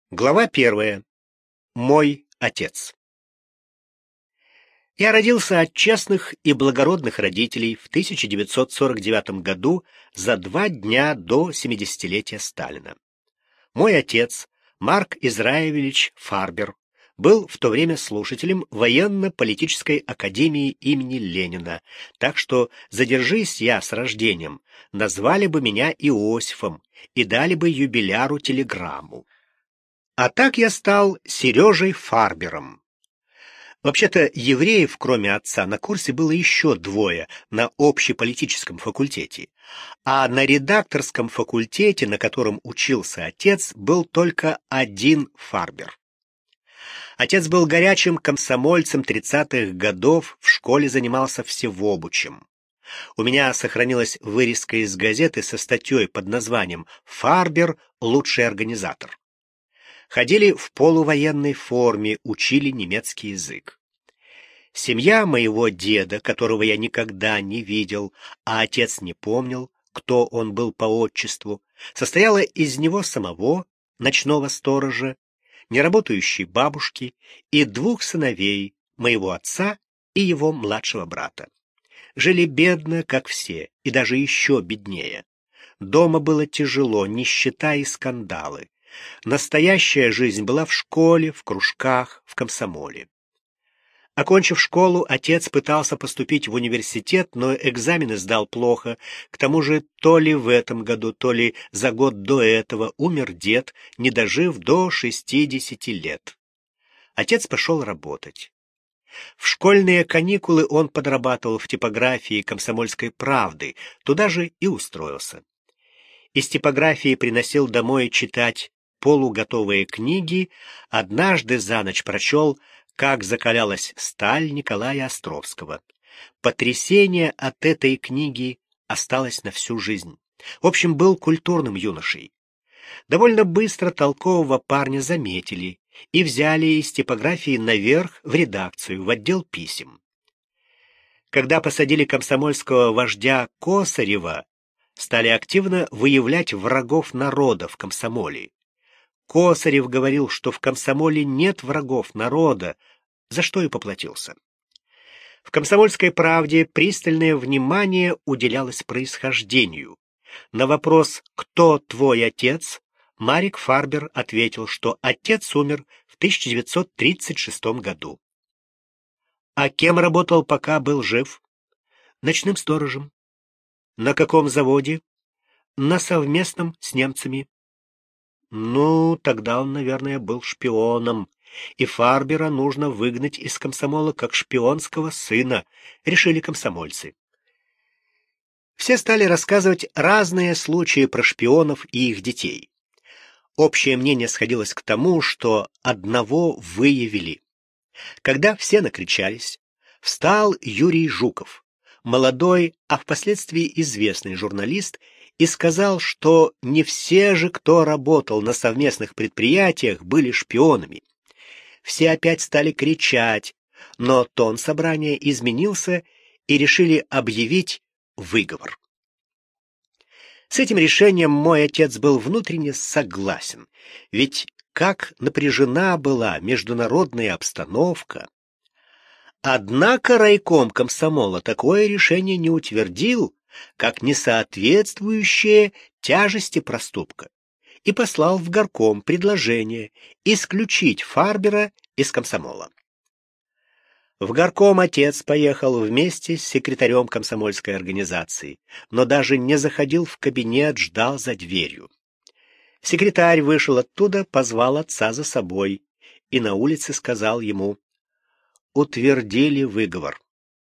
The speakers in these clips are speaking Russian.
Глава первая. Мой отец. Я родился от честных и благородных родителей в 1949 году за 2 дня до 70-летия Сталина. Мой отец, Марк Израилевич Фарбер, был в то время слушателем военно-политической академии имени Ленина, так что, задержись я с рождением, назвали бы меня Иосифом и дали бы юбиляру телеграмму. А так я стал Сережей Фарбером. Вообще-то евреев, кроме отца, на курсе было еще 2 на общеполитическом факультете, а на редакторском факультете, на котором учился отец, был только 1 Фарбер. Отец был горячим комсомольцем 30-х годов, в школе занимался всевобучем. У меня сохранилась вырезка из газеты со статьей под названием «Фарбер – лучший организатор». Ходили в полувоенной форме, учили немецкий язык. Семья моего деда, которого я никогда не видел, а отец не помнил, кто он был по отчеству, состояла из него самого, ночного сторожа, неработающей бабушки и 2 сыновей, моего отца и его младшего брата. Жили бедно, как все, и даже еще беднее. Дома было тяжело, нищета и скандалы. Настоящая жизнь была в школе, в кружках, в комсомоле. Окончив школу, отец пытался поступить в университет, но экзамены сдал плохо. К тому же то ли в этом году, то ли за год до этого умер дед, не дожив до 60 лет. Отец пошел работать. В школьные каникулы он подрабатывал в типографии «Комсомольской правды», туда же и устроился. Из типографии приносил домой читать полуготовые книги, однажды за ночь прочел «Как закалялась сталь» Николая Островского. Потрясение от этой книги осталось на всю жизнь. В общем, был культурным юношей. Довольно быстро толкового парня заметили и взяли из типографии наверх в редакцию, в отдел писем. Когда посадили комсомольского вождя Косарева, стали активно выявлять врагов народа в комсомоле. Косарев говорил, что в комсомоле нет врагов народа, за что и поплатился. В «Комсомольской правде» пристальное внимание уделялось происхождению. На вопрос «Кто твой отец?» Марик Фарбер ответил, что отец умер в 1936 году. А кем работал, пока был жив? Ночным сторожем. На каком заводе? На совместном с немцами. Ну, тогда он, наверное, был шпионом, и Фарбера нужно выгнать из комсомола как шпионского сына, решили комсомольцы. Все стали рассказывать разные случаи про шпионов и их детей. Общее мнение сходилось к тому, что одного выявили. Когда все накричались, встал Юрий Жуков, молодой, а впоследствии известный журналист, и сказал, что не все же, кто работал на совместных предприятиях, были шпионами. Все опять стали кричать, но тон собрания изменился и решили объявить выговор. С этим решением мой отец был внутренне согласен, ведь как напряжена была международная обстановка. Однако райком комсомола такое решение не утвердил, как несоответствующее тяжести проступка, и послал в горком предложение исключить Фарбера из комсомола. В горком отец поехал вместе с секретарем комсомольской организации, но даже не заходил в кабинет, ждал за дверью. Секретарь вышел оттуда, позвал отца за собой и на улице сказал ему: «Утвердили выговор».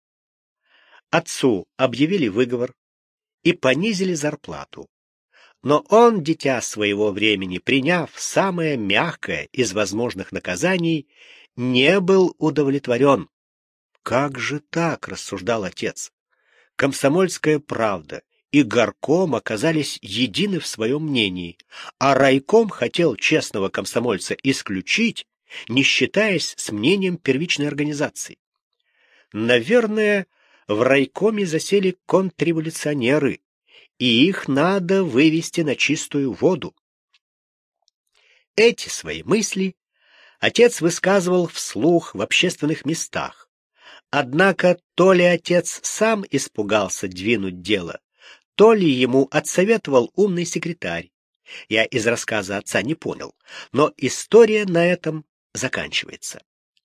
Отцу объявили выговор и понизили зарплату. Но он, дитя своего времени, приняв самое мягкое из возможных наказаний, не был удовлетворен. «Как же так?» — рассуждал отец. «Комсомольская правда и горком оказались едины в своем мнении, а райком хотел честного комсомольца исключить, не считаясь с мнением первичной организации. Наверное, в райкоме засели контрреволюционеры, и их надо вывести на чистую воду». Эти свои мысли отец высказывал вслух в общественных местах. Однако то ли отец сам испугался двинуть дело, то ли ему отсоветовал умный секретарь. Я из рассказа отца не понял, но история на этом заканчивается.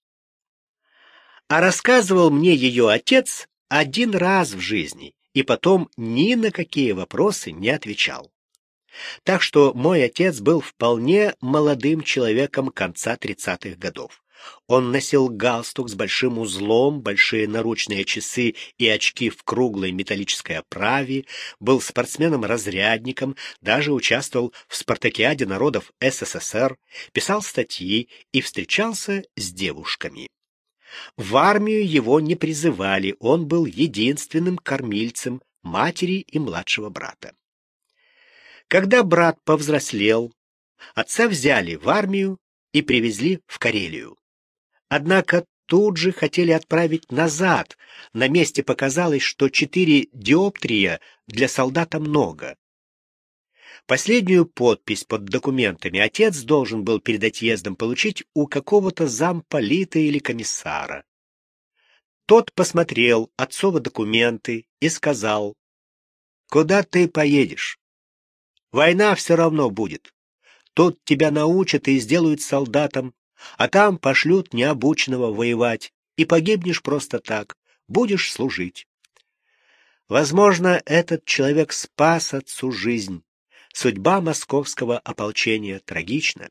А рассказывал мне ее отец один раз в жизни, и потом ни на какие вопросы не отвечал. Так что мой отец был вполне молодым человеком конца 30-х годов. Он носил галстук с большим узлом, большие наручные часы и очки в круглой металлической оправе, был спортсменом-разрядником, даже участвовал в спартакиаде народов СССР, писал статьи и встречался с девушками. В армию его не призывали, он был единственным кормильцем матери и младшего брата. Когда брат повзрослел, отца взяли в армию и привезли в Карелию. Однако тут же хотели отправить назад. На месте показалось, что 4 диоптрия для солдата много. Последнюю подпись под документами отец должен был перед отъездом получить у какого-то замполита или комиссара. Тот посмотрел отцовы документы и сказал: «Куда ты поедешь? Война все равно будет. Тут тебя научат и сделают солдатом, а там пошлют необученного воевать, и погибнешь просто так, будешь служить». Возможно, этот человек спас отцу жизнь. Судьба московского ополчения трагична.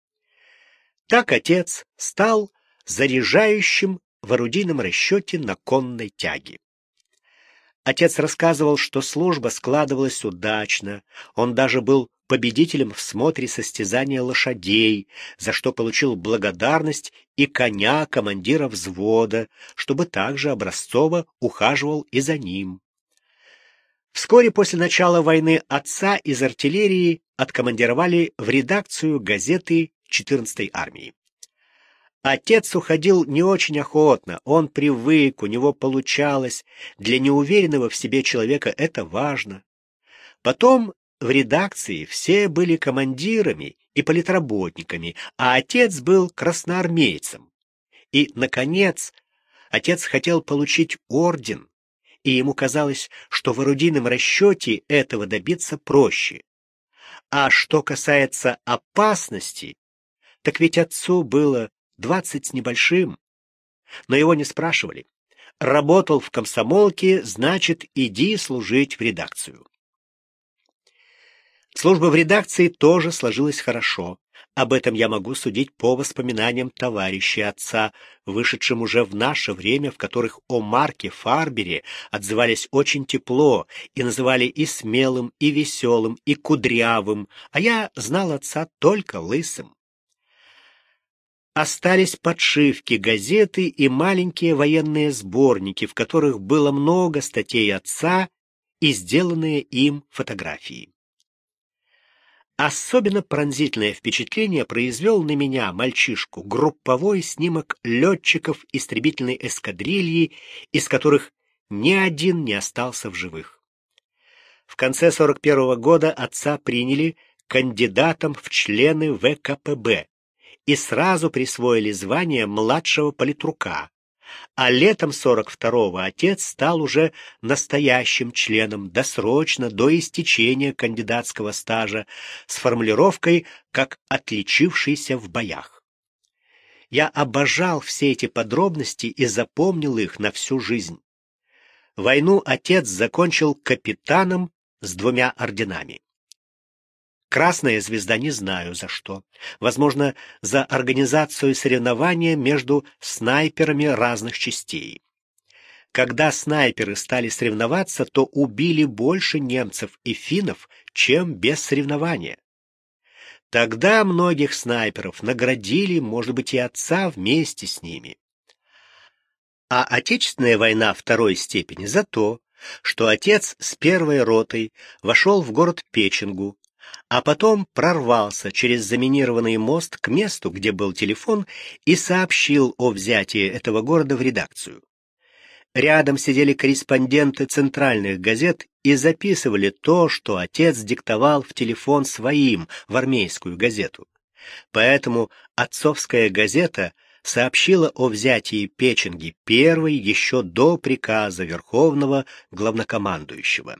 Так отец стал заряжающим в орудийном расчете на конной тяге. Отец рассказывал, что служба складывалась удачно, он даже был победителем в смотре состязания лошадей, за что получил благодарность и коня командира взвода, чтобы также образцово ухаживал и за ним. Вскоре после начала войны отца из артиллерии откомандировали в редакцию газеты 14-й армии. Отец уходил не очень охотно, он привык, у него получалось, для неуверенного в себе человека это важно. Потом в редакции все были командирами и политработниками, а отец был красноармейцем. И, наконец, отец хотел получить орден, и ему казалось, что в орудийном расчете этого добиться проще. А что касается опасности, так ведь отцу было 20 с небольшим, но его не спрашивали. Работал в комсомолке, значит, иди служить в редакцию. Служба в редакции тоже сложилась хорошо. Об этом я могу судить по воспоминаниям товарищей отца, вышедшим уже в наше время, в которых о Марке Фарбере отзывались очень тепло и называли и смелым, и веселым, и кудрявым, а я знал отца только лысым. Остались подшивки газеты и маленькие военные сборники, в которых было много статей отца и сделанные им фотографии. Особенно пронзительное впечатление произвел на меня, мальчишку, групповой снимок летчиков истребительной эскадрильи, из которых ни один не остался в живых. В конце 41-го года отца приняли кандидатом в члены ВКПБ и сразу присвоили звание младшего политрука, а летом 42-го отец стал уже настоящим членом досрочно до истечения кандидатского стажа с формулировкой «как отличившийся в боях». Я обожал все эти подробности и запомнил их на всю жизнь. Войну отец закончил капитаном с 2 орденами. Красная звезда не знаю за что. Возможно, за организацию соревнования между снайперами разных частей. Когда снайперы стали соревноваться, то убили больше немцев и финнов, чем без соревнования. Тогда многих снайперов наградили, может быть, и отца вместе с ними. А Отечественная война второй степени за то, что отец с 1-й ротой вошел в город Печенгу, а потом прорвался через заминированный мост к месту, где был телефон, и сообщил о взятии этого города в редакцию. Рядом сидели корреспонденты центральных газет и записывали то, что отец диктовал в телефон своим, в армейскую газету. Поэтому отцовская газета сообщила о взятии Печенги первой еще до приказа Верховного Главнокомандующего.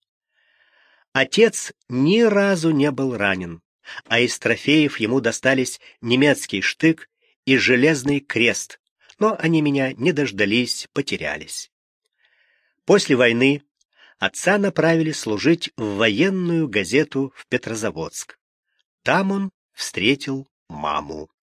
Отец ни разу не был ранен, а из трофеев ему достались немецкий штык и железный крест, но они меня не дождались, потерялись. После войны отца направили служить в военную газету в Петрозаводск. Там он встретил маму.